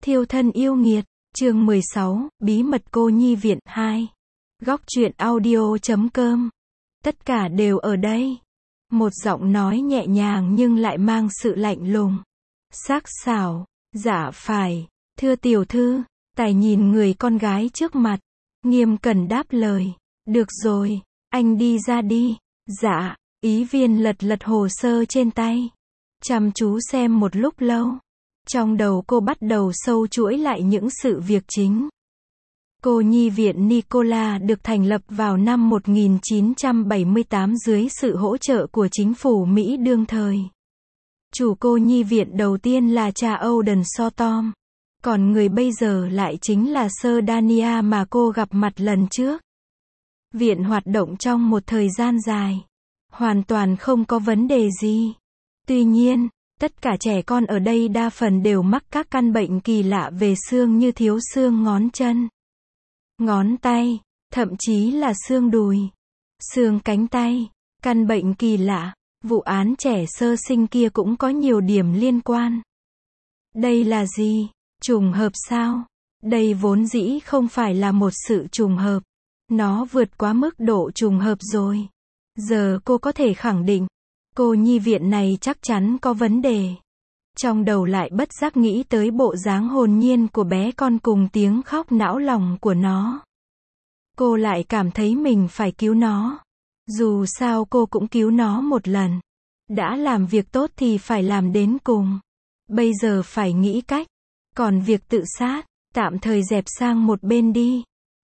Thiêu thân yêu nghiệt, chương 16, bí mật cô nhi viện 2. Góc truyện audio.com. Tất cả đều ở đây. Một giọng nói nhẹ nhàng nhưng lại mang sự lạnh lùng. Sắc sảo, dạ phải, thưa tiểu thư, Tài nhìn người con gái trước mặt, nghiêm cẩn đáp lời. Được rồi, anh đi ra đi. Dạ, Ý Viên lật lật hồ sơ trên tay. Chăm chú xem một lúc lâu. Trong đầu cô bắt đầu sâu chuỗi lại những sự việc chính. Cô nhi viện Nicola được thành lập vào năm 1978 dưới sự hỗ trợ của chính phủ Mỹ đương thời. Chủ cô nhi viện đầu tiên là cha Auden Sotom. Còn người bây giờ lại chính là Sir Dania mà cô gặp mặt lần trước. Viện hoạt động trong một thời gian dài. Hoàn toàn không có vấn đề gì. Tuy nhiên, tất cả trẻ con ở đây đa phần đều mắc các căn bệnh kỳ lạ về xương như thiếu xương ngón chân, ngón tay, thậm chí là xương đùi, xương cánh tay. Căn bệnh kỳ lạ, vụ án trẻ sơ sinh kia cũng có nhiều điểm liên quan. Đây là gì? Trùng hợp sao? Đây vốn dĩ không phải là một sự trùng hợp. Nó vượt quá mức độ trùng hợp rồi. Giờ cô có thể khẳng định, cô nhi viện này chắc chắn có vấn đề. Trong đầu lại bất giác nghĩ tới bộ dáng hồn nhiên của bé con cùng tiếng khóc não lòng của nó. Cô lại cảm thấy mình phải cứu nó. Dù sao cô cũng cứu nó một lần. Đã làm việc tốt thì phải làm đến cùng. Bây giờ phải nghĩ cách. Còn việc tự sát, tạm thời dẹp sang một bên đi.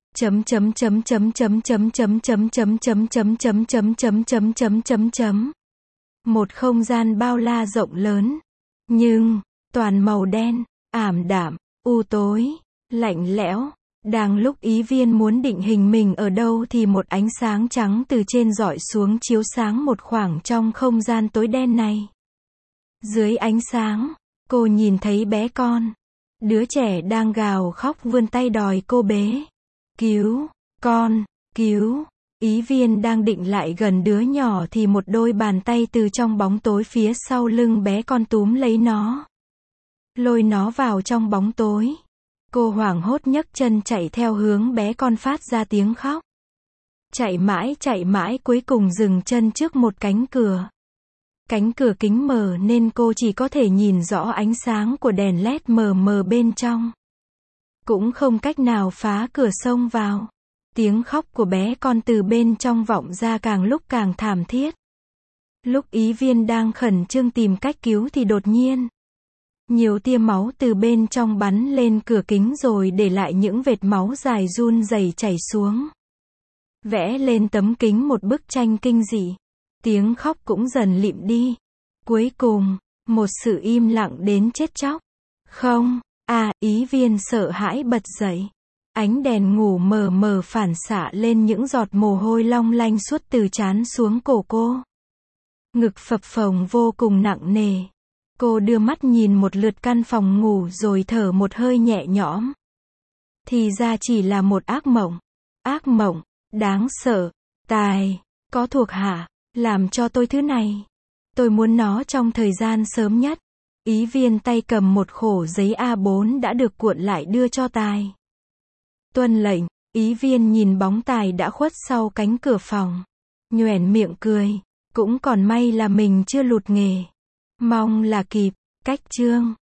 Một không gian bao la rộng lớn, nhưng toàn màu đen, ảm đạm, u tối, lạnh lẽo. Đang lúc Ý Viên muốn định hình mình ở đâu thì một ánh sáng trắng từ trên rọi xuống chiếu sáng một khoảng trong không gian tối đen này. Dưới ánh sáng, cô nhìn thấy bé con. Đứa trẻ đang gào khóc vươn tay đòi cô bế. Cứu, con, cứu. Ý Viên đang định lại gần đứa nhỏ thì một đôi bàn tay từ trong bóng tối phía sau lưng bé con túm lấy nó. Lôi nó vào trong bóng tối. Cô hoảng hốt nhấc chân chạy theo hướng bé con phát ra tiếng khóc. Chạy mãi cuối cùng dừng chân trước một cánh cửa. Cánh cửa kính mờ nên cô chỉ có thể nhìn rõ ánh sáng của đèn LED mờ mờ bên trong. Cũng không cách nào phá cửa xông vào. Tiếng khóc của bé con từ bên trong vọng ra càng lúc càng thảm thiết. Lúc Ý Viên đang khẩn trương tìm cách cứu thì đột nhiên, nhiều tia máu từ bên trong bắn lên cửa kính rồi để lại những vệt máu dài run rẩy chảy xuống. Vẽ lên tấm kính một bức tranh kinh dị. Tiếng khóc cũng dần lịm đi. Cuối cùng, một sự im lặng đến chết chóc. Không, Ý Viên sợ hãi bật dậy. Ánh đèn ngủ mờ mờ phản xạ lên những giọt mồ hôi long lanh suốt từ trán xuống cổ cô. Ngực phập phồng vô cùng nặng nề. Cô đưa mắt nhìn một lượt căn phòng ngủ rồi thở một hơi nhẹ nhõm. Thì ra chỉ là một ác mộng. Ác mộng, đáng sợ. Tài, có thuộc hạ, làm cho tôi thứ này. Tôi muốn nó trong thời gian sớm nhất. Ý Viên tay cầm một khổ giấy A4 đã được cuộn lại đưa cho Tài. Tuân lệnh. Ý Viên nhìn bóng Tài đã khuất sau cánh cửa phòng. Nhoẻn miệng cười. Cũng còn may là mình chưa lụt nghề. Mong là kịp. Cách chương.